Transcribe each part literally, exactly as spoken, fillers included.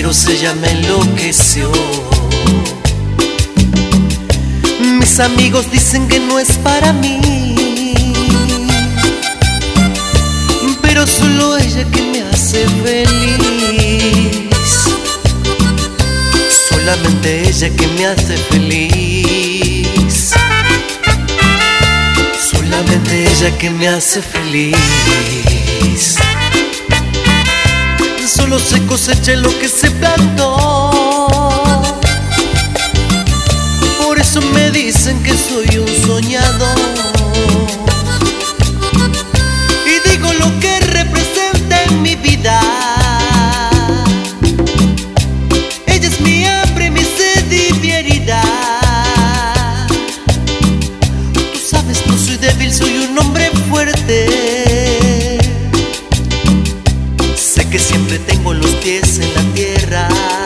celos ella me enloqueció. Mis amigos dicen que no es para mí, pero solo ella que me hace feliz. Solamente ella que me hace feliz. Solamente ella que me hace feliz. Solo se cosecha lo que se plantó. Por eso me dicen que soy un soñador. Y digo lo que representa en mi vida. Ella es mi hambre, mi sed y mi herida. Tú sabes, no soy débil, soy un hombre fuerte. Sé que siempre tengo los pies en la tierra.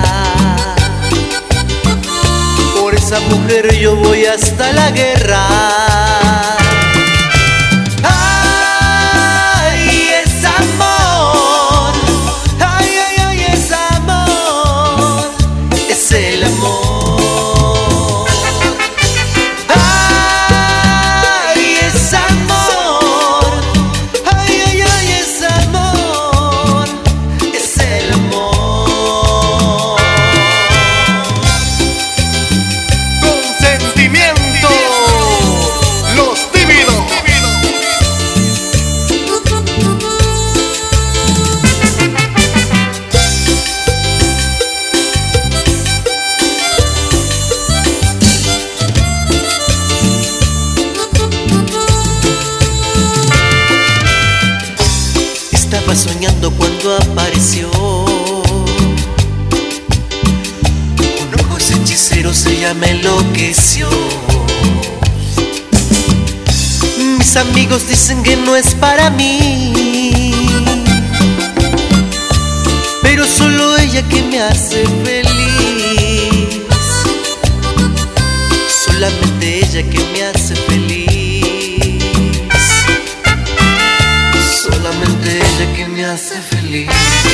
Por esa mujer yo voy hasta la guerra. Ay, es amor. Ay, ay, ay, es amor. Es el amor. Ay, es amor. Ay, ay, ay, es amor. Es el amor. Consentimiento, los tímidos. Estaba soñando cuando apareció. Con ojos hechiceros ella me enloqueció. Mis amigos dicen que no es para mí, pero solo ella que me hace feliz. Solamente ella que me hace feliz. Solamente ella que me hace feliz.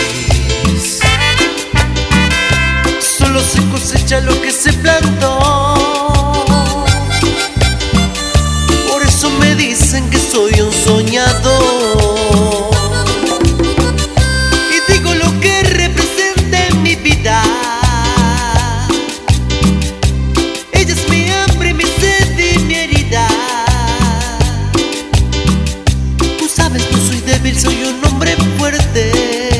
Solo se cosecha lo que se plantó. Por eso me dicen que soy un soñador. Y digo lo que representa en mi vida. Ella es mi hambre, mi sed y mi herida. Tú sabes, no soy débil, soy un hombre fuerte.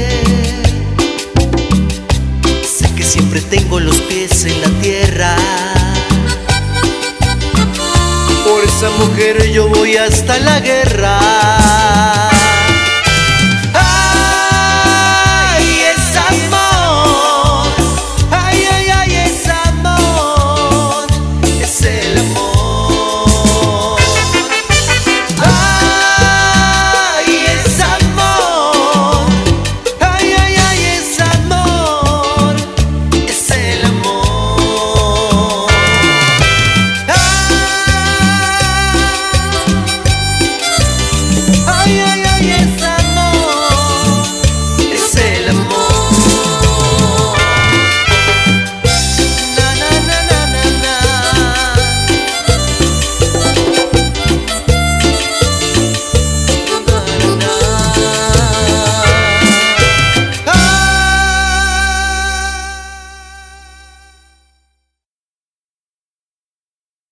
Sé que siempre tengo los pies en la tierra. Por esa mujer yo voy hasta la guerra.